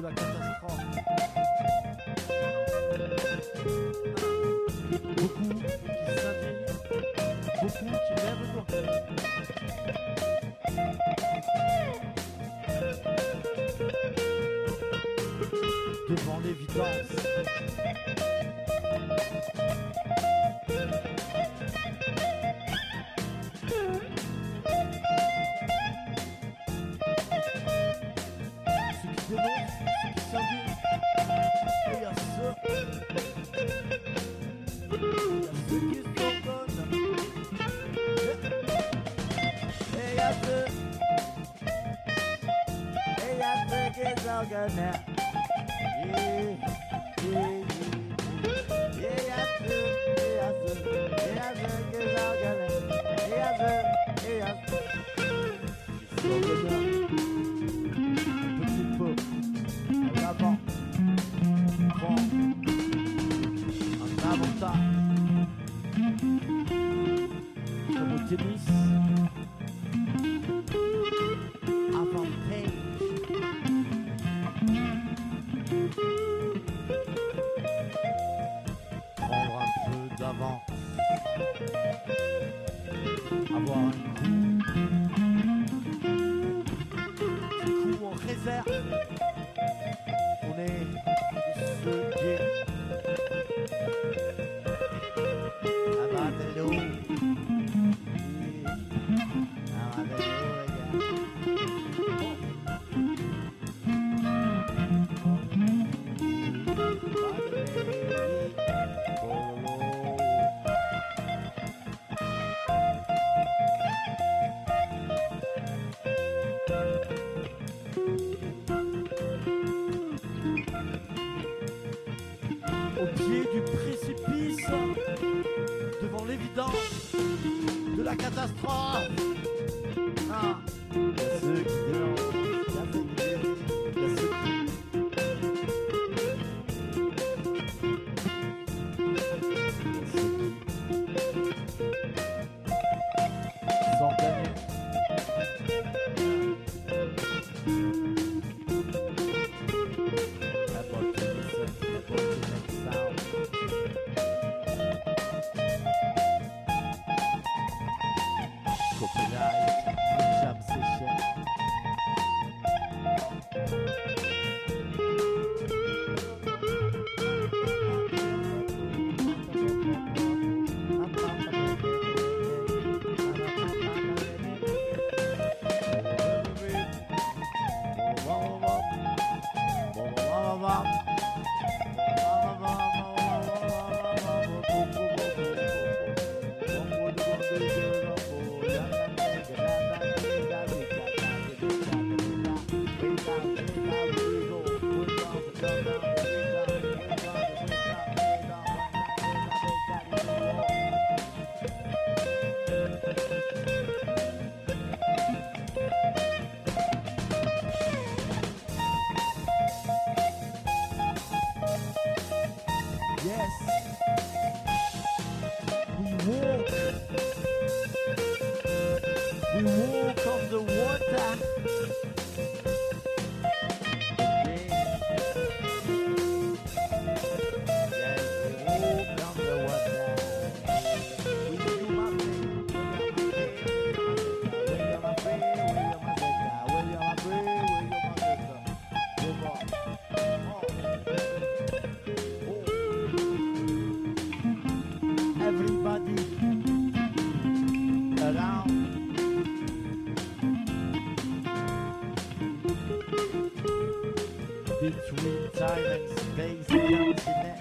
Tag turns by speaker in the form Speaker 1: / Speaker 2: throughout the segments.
Speaker 1: la catastrophe. Beaucoup qui s'indignent, beaucoup qui lèvent le doigt. Devant l'évidence. Ceux qui dénoncent, ceux qui s'indignent. Et il y a ceux qui s'ordonnent. Et il y a ceux qui s'organisent. Comme au tennis, avantage. Prendre un peu d'avant, avoir un coup en réserve. On est de ceux qui au pied du précipice, devant l'évidence de la catastrophe. Ah, il y a ceux qui dénoncent, il y a ceux qui dérivent, il y a ceux qui... s'organisent. Copyright, jam session. Yes, we walk on the water. Yes, we walk on the water. We do my thing, everybody around. Between time and space, continent.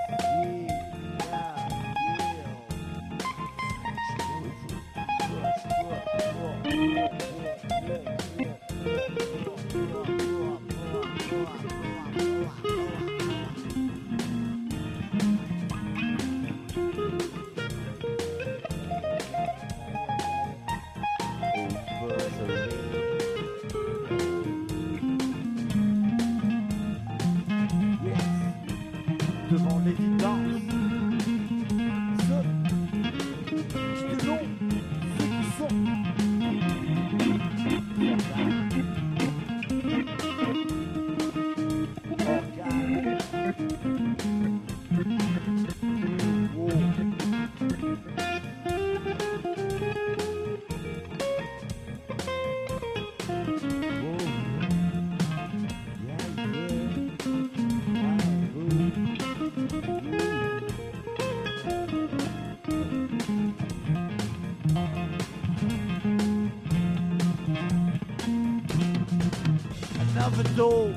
Speaker 1: Devant l'évidence, ceux qui dénoncent, ceux qui sont. another door.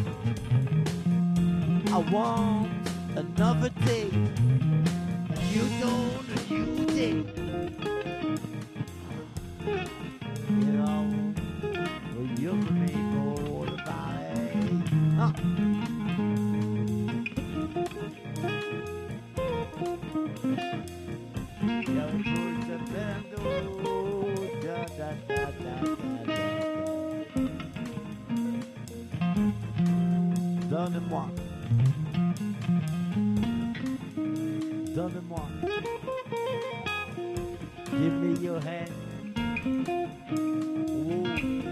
Speaker 1: I want another day. You don't, you did. You know, well, you can make all about it. Huh. Yeah, we push the bando. Da, da, da, da, da, da. Donne-moi. Donne-moi. Give me your hand. Oh, oh.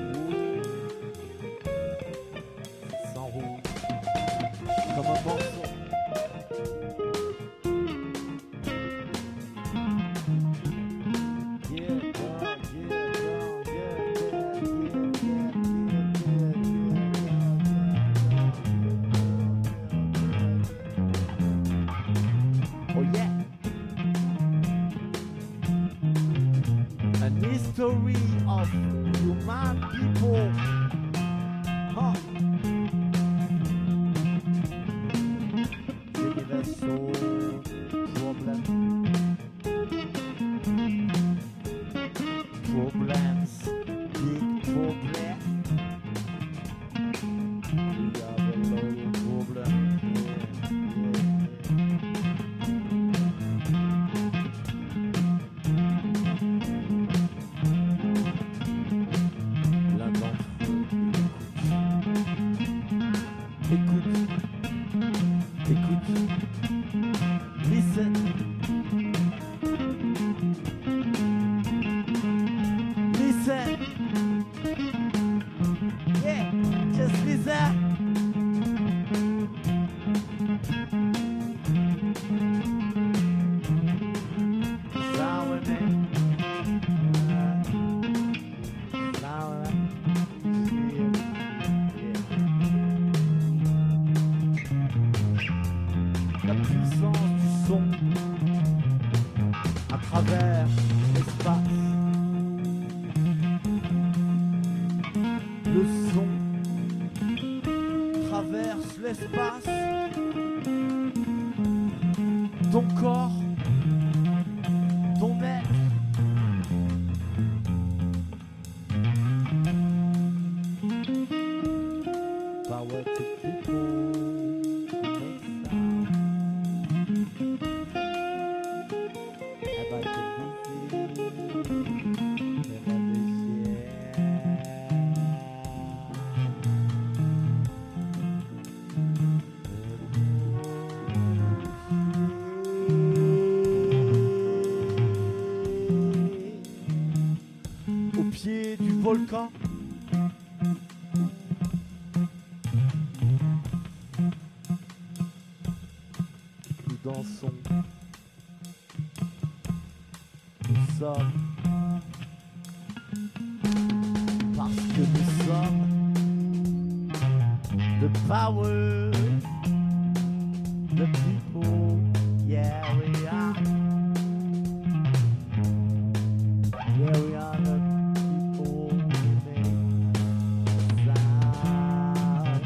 Speaker 1: S'enroule comme un morceau. Yeah, girl, yeah, girl, yeah, oh yeah. An history of human people. Huh. Universal problem. Problems. Big problem. We have a lot of problems. L'un d'entre eux écoute. Écoute. Listen. Listen. Yeah, just listen. Sour man. Sour. La puissance du son à travers l'espace. Le son traverse l'espace. Ton corps, ton être. Power to people. Make sound. Have I been never this year. Au pied du volcan. Nous dansons. Nous sommes. Parce que nous sommes. The power. The people. Yeah, we are. Yeah, we are the people who make sound.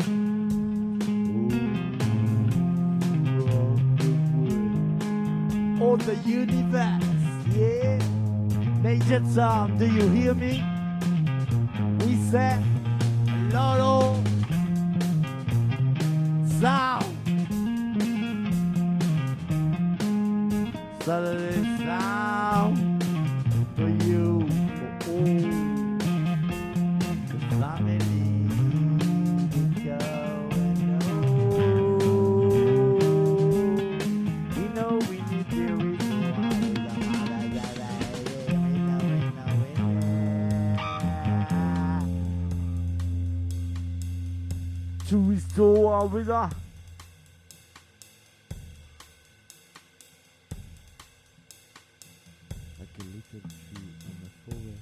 Speaker 1: Ooh, of the world. All the universe, yeah. Major Tom, do you hear me? We said, Lolo, sound. Saturday sound for you, for all the family. We go and know we need the reason why we to restore our rhythm. Like a little tree in the forest.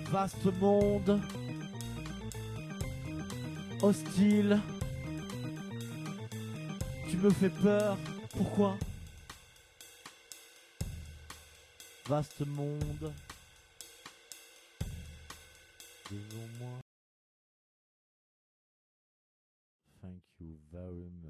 Speaker 1: Vaste monde, hostile, tu me fais peur, pourquoi? Vaste monde, devant moi. Thank you very much.